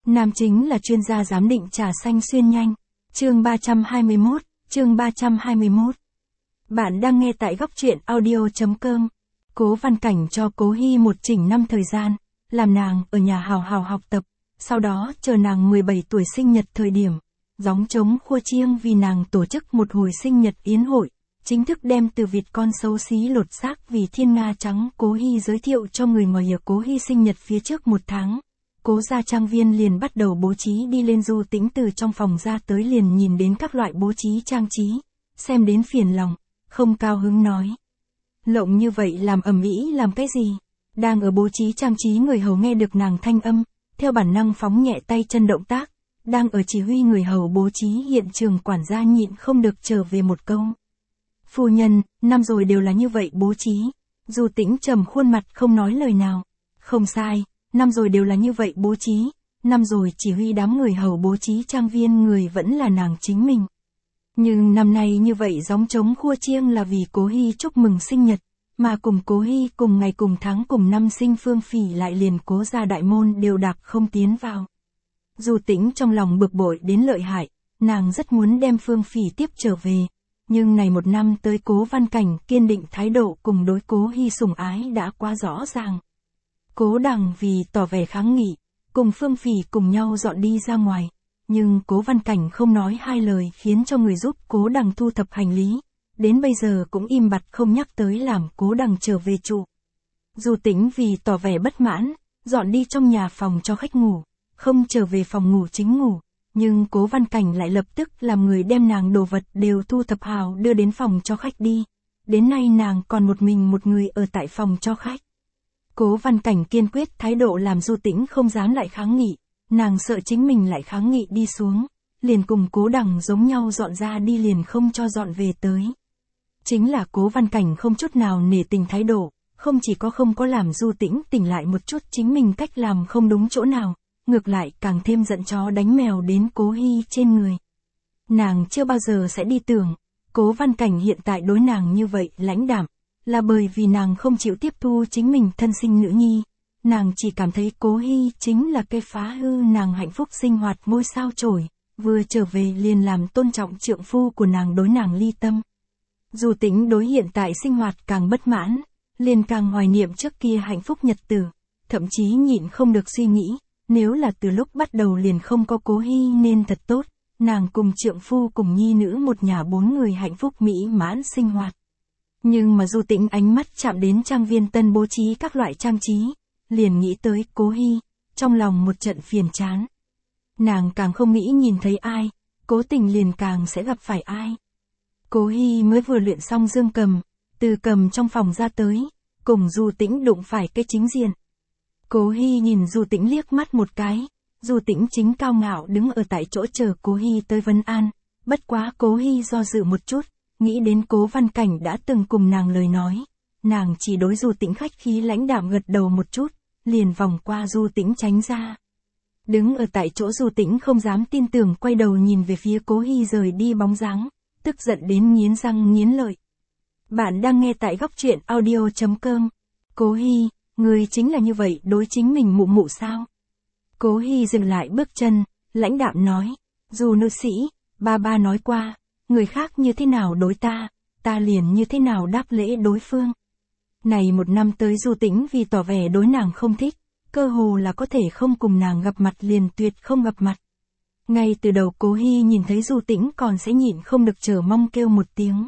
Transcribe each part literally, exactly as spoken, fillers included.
Nam chính là chuyên gia giám định trà xanh xuyên nhanh. Chương ba trăm hai mươi mốt, chương ba trăm hai mươi mốt. Bạn đang nghe tại góc truyện audio chấm com. Cố Văn Cảnh cho Cố Hy một chỉnh năm thời gian, làm nàng ở nhà hào hào học tập, sau đó chờ nàng mười bảy tuổi sinh nhật thời điểm, gióng trống khua chiêng vì nàng tổ chức một hồi sinh nhật yến hội, chính thức đem từ vịt con xấu xí lột xác vì thiên nga trắng Cố Hy giới thiệu cho người ngoài. Ở Cố Hy sinh nhật phía trước một tháng, Cố gia trang viên liền bắt đầu bố trí đi lên. Du Tĩnh từ trong phòng ra tới liền nhìn đến các loại bố trí trang trí, xem đến phiền lòng, không cao hứng nói. Lộng như vậy làm ầm ĩ làm cái gì? Đang ở bố trí trang trí người hầu nghe được nàng thanh âm, theo bản năng phóng nhẹ tay chân động tác, đang ở chỉ huy người hầu bố trí hiện trường. Quản gia nhịn không được trở về một câu. Phu nhân, năm rồi đều là như vậy bố trí. Du Tĩnh trầm khuôn mặt không nói lời nào. Không sai, năm rồi đều là như vậy bố trí, năm rồi chỉ huy đám người hầu bố trí trang viên người vẫn là nàng chính mình. Nhưng năm nay như vậy gióng trống khua chiêng là vì Cố Hy chúc mừng sinh nhật, mà cùng Cố Hy cùng ngày cùng tháng cùng năm sinh Phương Phỉ lại liền Cố gia đại môn đều đạp không tiến vào. Du Tĩnh trong lòng bực bội đến lợi hại, nàng rất muốn đem Phương Phỉ tiếp trở về, nhưng này một năm tới Cố Văn Cảnh kiên định thái độ cùng đối Cố Hy sủng ái đã quá rõ ràng. Cố Đằng vì tỏ vẻ kháng nghị, cùng Phương Phỉ cùng nhau dọn đi ra ngoài, nhưng Cố Văn Cảnh không nói hai lời khiến cho người giúp Cố Đằng thu thập hành lý, đến bây giờ cũng im bặt không nhắc tới làm Cố Đằng trở về trụ. Du Tĩnh vì tỏ vẻ bất mãn, dọn đi trong nhà phòng cho khách ngủ, không trở về phòng ngủ chính ngủ, nhưng Cố Văn Cảnh lại lập tức làm người đem nàng đồ vật đều thu thập hào đưa đến phòng cho khách đi. Đến nay nàng còn một mình một người ở tại phòng cho khách. Cố Văn Cảnh kiên quyết thái độ làm Du Tĩnh không dám lại kháng nghị, nàng sợ chính mình lại kháng nghị đi xuống, liền cùng Cố Đằng giống nhau dọn ra đi liền không cho dọn về tới. Chính là Cố Văn Cảnh không chút nào nể tình thái độ, không chỉ có không có làm Du Tĩnh tỉnh lại một chút chính mình cách làm không đúng chỗ nào, ngược lại càng thêm giận chó đánh mèo đến Cố Hy trên người. Nàng chưa bao giờ sẽ đi tưởng, Cố Văn Cảnh hiện tại đối nàng như vậy lãnh đạm, là bởi vì nàng không chịu tiếp thu chính mình thân sinh nữ nhi. Nàng chỉ cảm thấy Cố Hy chính là cây phá hư nàng hạnh phúc sinh hoạt ngôi sao chổi, vừa trở về liền làm tôn trọng trượng phu của nàng đối nàng ly tâm. Du Tĩnh đối hiện tại sinh hoạt càng bất mãn, liền càng hoài niệm trước kia hạnh phúc nhật tử, thậm chí nhịn không được suy nghĩ, nếu là từ lúc bắt đầu liền không có Cố Hy nên thật tốt, nàng cùng trượng phu cùng nhi nữ một nhà bốn người hạnh phúc mỹ mãn sinh hoạt. Nhưng mà Du Tĩnh ánh mắt chạm đến trang viên tân bố trí các loại trang trí, liền nghĩ tới Cố Hy, trong lòng một trận phiền chán. Nàng càng không nghĩ nhìn thấy ai, cố tình liền càng sẽ gặp phải ai. Cố Hy mới vừa luyện xong dương cầm, từ cầm trong phòng ra tới, cùng Du Tĩnh đụng phải cái chính diện. Cố Hy nhìn Du Tĩnh liếc mắt một cái, Du Tĩnh chính cao ngạo đứng ở tại chỗ chờ Cố Hy tới vấn an, bất quá Cố Hy do dự một chút, nghĩ đến Cố Văn Cảnh đã từng cùng nàng lời nói, nàng chỉ đối Du Tĩnh khách khí lãnh đạm gật đầu một chút, liền vòng qua Du Tĩnh tránh ra. Đứng ở tại chỗ Du Tĩnh không dám tin tưởng quay đầu nhìn về phía Cố Hy rời đi bóng dáng, tức giận đến nghiến răng nghiến lợi. Bạn đang nghe tại góc truyện audio chấm com. Cố Hy, người chính là như vậy đối chính mình mụ mụ sao? Cố Hy dừng lại bước chân, lãnh đạm nói, dù nữ sĩ, ba ba nói qua, người khác như thế nào đối ta, ta liền như thế nào đáp lễ đối phương. Này một năm tới Du Tĩnh vì tỏ vẻ đối nàng không thích, cơ hồ là có thể không cùng nàng gặp mặt liền tuyệt không gặp mặt. Ngay từ đầu Cố Hy nhìn thấy Du Tĩnh còn sẽ nhịn không được chờ mong kêu một tiếng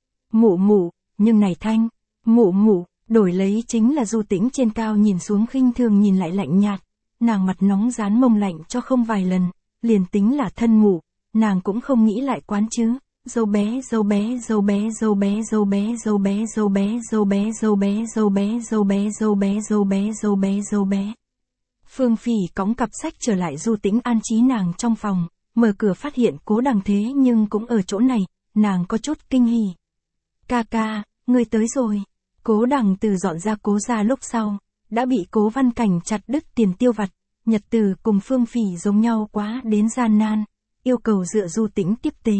mụ mụ, nhưng này thanh, mụ mụ, đổi lấy chính là Du Tĩnh trên cao nhìn xuống khinh thường nhìn lại lạnh nhạt, nàng mặt nóng dán mông lạnh cho không vài lần, liền tính là thân mụ, nàng cũng không nghĩ lại quán chứ. Dâu bé, dâu bé, dâu bé, dâu bé, dâu bé, dâu bé, dâu bé, dâu bé, dâu bé, dâu bé, dâu bé, dâu bé, dâu bé, dâu bé, dâu bé. Phương Phỉ cõng cặp sách trở lại Du Tĩnh an trí nàng trong phòng, mở cửa phát hiện Cố Đằng thế nhưng cũng ở chỗ này, nàng có chút kinh hỉ. Ca ca, ngươi tới rồi. Cố Đằng từ dọn ra Cố gia lúc sau, đã bị Cố Văn Cảnh chặt đứt tiền tiêu vặt, nhật từ cùng Phương Phỉ giống nhau quá đến gian nan, yêu cầu dựa Du Tĩnh tiếp tế.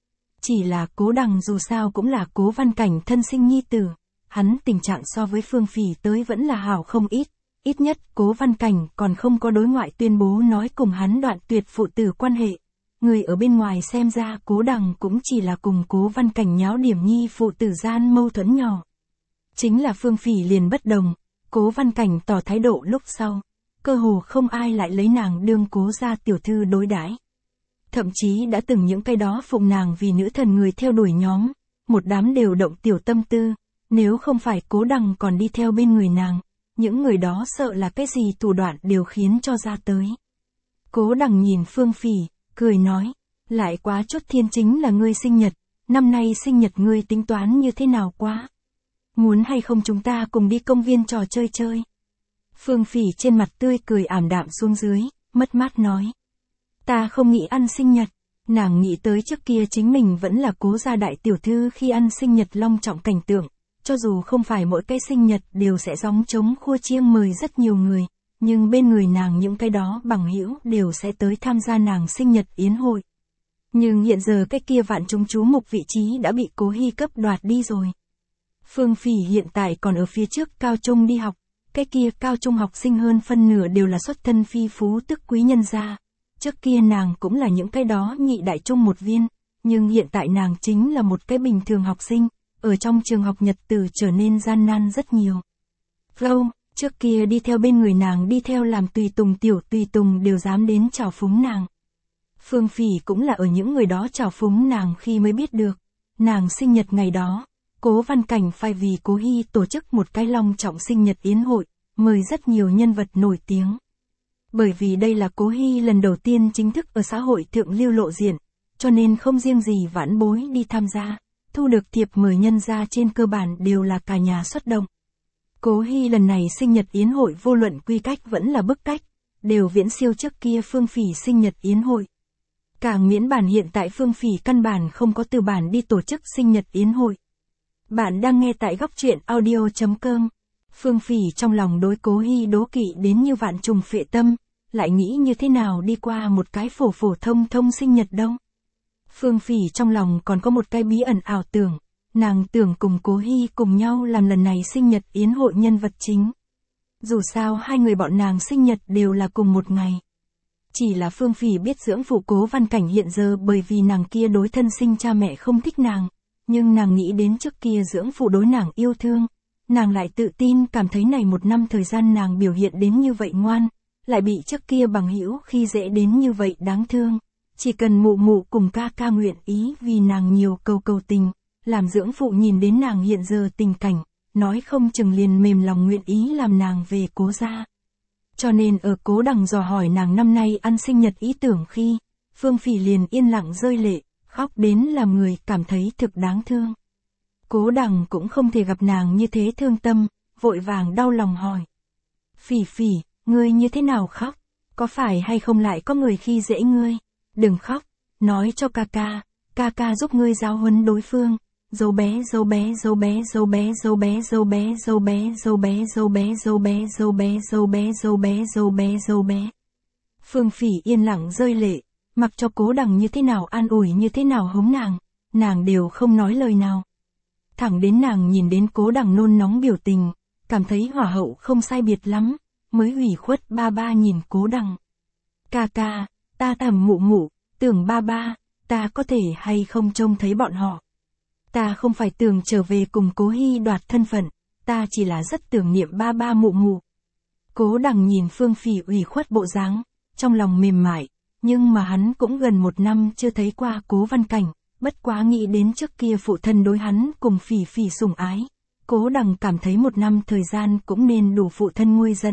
Chỉ là Cố Đằng dù sao cũng là Cố Văn Cảnh thân sinh nhi tử, hắn tình trạng so với Phương Phỉ tới vẫn là hảo không ít, ít nhất Cố Văn Cảnh còn không có đối ngoại tuyên bố nói cùng hắn đoạn tuyệt phụ tử quan hệ. Người ở bên ngoài xem ra Cố Đằng cũng chỉ là cùng Cố Văn Cảnh nháo điểm nhi phụ tử gian mâu thuẫn nhỏ. Chính là Phương Phỉ liền bất đồng, Cố Văn Cảnh tỏ thái độ lúc sau, cơ hồ không ai lại lấy nàng đương Cố gia tiểu thư đối đãi. Thậm chí đã từng những cái đó phụng nàng vì nữ thần người theo đuổi nhóm, một đám đều động tiểu tâm tư, nếu không phải Cố Đằng còn đi theo bên người nàng, những người đó sợ là cái gì thủ đoạn đều khiến cho ra tới. Cố Đằng nhìn Phương Phỉ, cười nói, lại quá chút thiên chính là ngươi sinh nhật, năm nay sinh nhật ngươi tính toán như thế nào quá? Muốn hay không chúng ta cùng đi công viên trò chơi chơi? Phương Phỉ trên mặt tươi cười ảm đạm xuống dưới, mất mát nói. Ta không nghĩ ăn sinh nhật, nàng nghĩ tới trước kia chính mình vẫn là Cố gia đại tiểu thư khi ăn sinh nhật long trọng cảnh tượng, cho dù không phải mỗi cái sinh nhật đều sẽ gióng trống khua chiêng mời rất nhiều người, nhưng bên người nàng những cái đó bằng hữu đều sẽ tới tham gia nàng sinh nhật yến hội. Nhưng hiện giờ cái kia vạn chúng chú mục vị trí đã bị Cố Hi cấp đoạt đi rồi. Phương Phỉ hiện tại còn ở phía trước cao trung đi học, cái kia cao trung học sinh hơn phân nửa đều là xuất thân phi phú tức quý nhân gia. Trước kia nàng cũng là những cái đó nhị đại trung một viên, nhưng hiện tại nàng chính là một cái bình thường học sinh, ở trong trường học nhật tử trở nên gian nan rất nhiều. Flow, trước kia đi theo bên người nàng đi theo làm tùy tùng tiểu tùy tùng đều dám đến chào phúng nàng. Phương Phỉ cũng là ở những người đó chào phúng nàng khi mới biết được, nàng sinh nhật ngày đó, Cố Văn Cảnh phải vì Cố Hi tổ chức một cái long trọng sinh nhật yến hội, mời rất nhiều nhân vật nổi tiếng. Bởi vì đây là Cố Hi lần đầu tiên chính thức ở xã hội thượng lưu lộ diện, cho nên không riêng gì vãn bối đi tham gia, thu được thiệp mời nhân gia trên cơ bản đều là cả nhà xuất động. Cố Hi lần này sinh nhật yến hội vô luận quy cách vẫn là bức cách, đều viễn siêu trước kia Phương Phỉ sinh nhật yến hội. Càng miễn bản hiện tại Phương Phỉ căn bản không có từ bản đi tổ chức sinh nhật yến hội. Bạn đang nghe tại góc truyện audio chấm com. Phương Phỉ trong lòng đối Cố Hi đố kỵ đến như vạn trùng phệ tâm, lại nghĩ như thế nào đi qua một cái phổ phổ thông thông sinh nhật đâu. Phương Phỉ trong lòng còn có một cái bí ẩn ảo tưởng, nàng tưởng cùng Cố Hi cùng nhau làm lần này sinh nhật yến hội nhân vật chính. Dù sao hai người bọn nàng sinh nhật đều là cùng một ngày. Chỉ là Phương Phỉ biết dưỡng phụ Cố Văn Cảnh hiện giờ bởi vì nàng kia đối thân sinh cha mẹ không thích nàng, nhưng nàng nghĩ đến trước kia dưỡng phụ đối nàng yêu thương, nàng lại tự tin cảm thấy này một năm thời gian nàng biểu hiện đến như vậy ngoan, lại bị trước kia bằng hữu khi dễ đến như vậy đáng thương. Chỉ cần mụ mụ cùng ca ca nguyện ý vì nàng nhiều cầu cầu tình, làm dưỡng phụ nhìn đến nàng hiện giờ tình cảnh, nói không chừng liền mềm lòng nguyện ý làm nàng về Cố gia. Cho nên ở Cố Đằng dò hỏi nàng năm nay ăn sinh nhật ý tưởng khi, Phương Phỉ liền yên lặng rơi lệ, khóc đến làm người cảm thấy thực đáng thương. Cố Đằng cũng không thể gặp nàng như thế thương tâm, vội vàng đau lòng hỏi. Phỉ Phỉ, ngươi như thế nào khóc? Có phải hay không lại có người khi dễ ngươi? Đừng khóc, nói cho ca ca, ca ca giúp ngươi giáo huấn đối phương. Dâu bé dâu bé dâu bé dâu bé dâu bé dâu bé dâu bé dâu bé dâu bé dâu bé dâu bé dâu bé dâu bé dâu bé dâu bé. Phương Phỉ yên lặng rơi lệ, mặc cho Cố Đằng như thế nào an ủi như thế nào hống nàng, nàng đều không nói lời nào. Thẳng đến nàng nhìn đến Cố Đằng nôn nóng biểu tình, cảm thấy hỏa hậu không sai biệt lắm, mới ủy khuất ba ba nhìn Cố Đằng. Ca ca, ta thầm mụ mụ, tưởng ba ba, ta có thể hay không trông thấy bọn họ. Ta không phải tưởng trở về cùng Cố Hi đoạt thân phận, ta chỉ là rất tưởng niệm ba ba mụ mụ. Cố Đằng nhìn Phương Phỉ ủy khuất bộ dáng, trong lòng mềm mại, nhưng mà hắn cũng gần một năm chưa thấy qua Cố Văn Cảnh, bất quá nghĩ đến trước kia phụ thân đối hắn cùng Phỉ Phỉ sủng ái. Cố Đằng cảm thấy một năm thời gian cũng nên đủ phụ thân nguôi giận.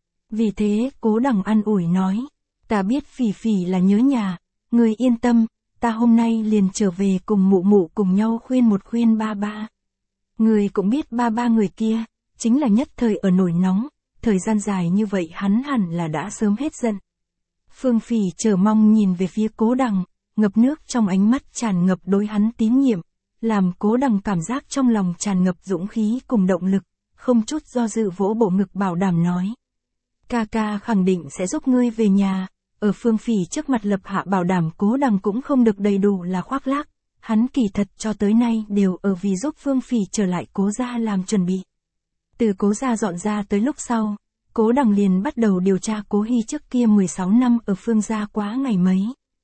Vì thế Cố Đằng an ủi nói, ta biết Phỉ Phỉ là nhớ nhà, ngươi yên tâm, ta hôm nay liền trở về cùng mụ mụ cùng nhau khuyên một khuyên ba ba. Ngươi cũng biết ba ba người kia, chính là nhất thời ở nổi nóng, thời gian dài như vậy hắn hẳn là đã sớm hết giận. Phương Phỉ chờ mong nhìn về phía Cố Đằng, ngập nước trong ánh mắt tràn ngập đối hắn tín nhiệm, làm Cố Đằng cảm giác trong lòng tràn ngập dũng khí cùng động lực, không chút do dự vỗ bộ ngực bảo đảm nói. Ca ca khẳng định sẽ giúp ngươi về nhà. Ở Phương Phỉ trước mặt lập hạ bảo đảm Cố Đằng cũng không được đầy đủ là khoác lác, hắn kỳ thật cho tới nay đều ở vì giúp Phương Phỉ trở lại Cố gia làm chuẩn bị. Từ Cố gia dọn ra tới lúc sau, Cố Đằng liền bắt đầu điều tra Cố Hy trước kia mười sáu năm ở Phương gia quá ngày mấy.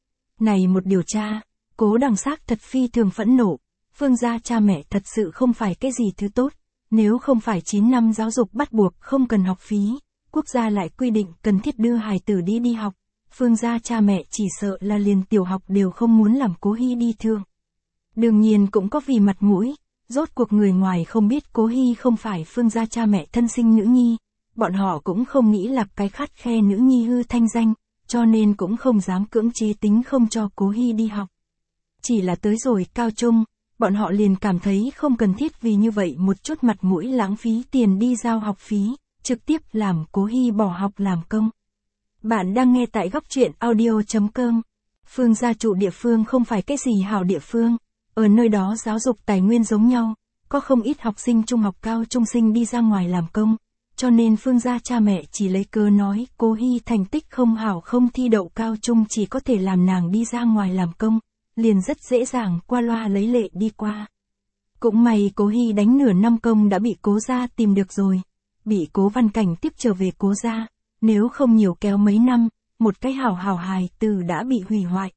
Này một điều tra, Cố Đằng xác thật phi thường phẫn nộ, Phương gia cha mẹ thật sự không phải cái gì thứ tốt, nếu không phải chín năm giáo dục bắt buộc không cần học phí, quốc gia lại quy định cần thiết đưa hài tử đi đi học, Phương gia cha mẹ chỉ sợ là liền tiểu học đều không muốn làm Cố Hy đi thương. Đương nhiên cũng có vì mặt mũi, rốt cuộc người ngoài không biết Cố Hy không phải Phương gia cha mẹ thân sinh nữ nhi, bọn họ cũng không nghĩ là cái khắt khe nữ nhi hư thanh danh, cho nên cũng không dám cưỡng chế tính không cho Cố Hy đi học. Chỉ là tới rồi cao trung, bọn họ liền cảm thấy không cần thiết vì như vậy một chút mặt mũi lãng phí tiền đi giao học phí, trực tiếp làm Cố Hy bỏ học làm công. Bạn đang nghe tại góc truyện audio chấm com. Phương gia trụ địa phương không phải cái gì hảo địa phương, ở nơi đó giáo dục tài nguyên giống nhau, có không ít học sinh trung học cao trung sinh đi ra ngoài làm công, cho nên Phương gia cha mẹ chỉ lấy cớ nói Cố Hy thành tích không hảo không thi đậu cao trung chỉ có thể làm nàng đi ra ngoài làm công, liền rất dễ dàng qua loa lấy lệ đi qua. Cũng may Cố Hy đánh nửa năm công đã bị Cố gia tìm được rồi, bị Cố Văn Cảnh tiếp trở về Cố gia, nếu không nhiều kéo mấy năm, một cái hảo hảo hài từ đã bị hủy hoại.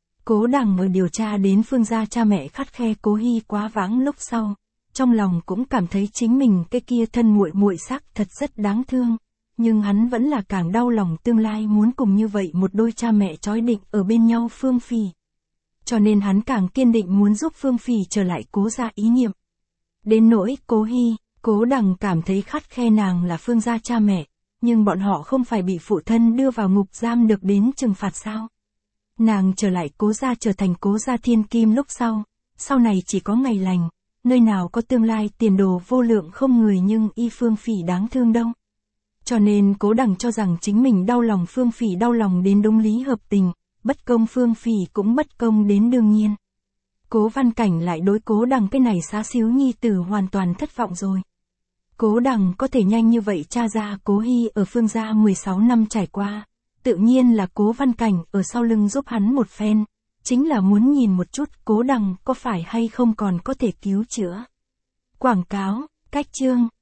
Cố Đằng ở điều tra đến Phương gia cha mẹ khắt khe Cố Hy quá vãng lúc sau, trong lòng cũng cảm thấy chính mình cái kia thân muội muội xác thật rất đáng thương, nhưng hắn vẫn là càng đau lòng tương lai muốn cùng như vậy một đôi cha mẹ chói định ở bên nhau Phương Phỉ. Cho nên hắn càng kiên định muốn giúp Phương Phỉ trở lại Cố gia ý niệm. Đến nỗi Cố Hy, Cố Đằng cảm thấy khắt khe nàng là Phương gia cha mẹ, nhưng bọn họ không phải bị phụ thân đưa vào ngục giam được đến trừng phạt sao? Nàng trở lại Cố gia trở thành Cố gia thiên kim lúc sau, sau này chỉ có ngày lành, nơi nào có tương lai tiền đồ vô lượng không người nhưng y Phương Phỉ đáng thương đâu. Cho nên Cố Đằng cho rằng chính mình đau lòng Phương Phỉ đau lòng đến đúng lý hợp tình, bất công Phương Phỉ cũng bất công đến đương nhiên. Cố Văn Cảnh lại đối Cố Đằng cái này xá xíu nhi tử hoàn toàn thất vọng rồi. Cố Đằng có thể nhanh như vậy tra ra Cố Hy ở Phương gia mười sáu năm trải qua, tự nhiên là Cố Văn Cảnh ở sau lưng giúp hắn một phen, chính là muốn nhìn một chút Cố Đằng có phải hay không còn có thể cứu chữa. Quảng cáo, cách chương.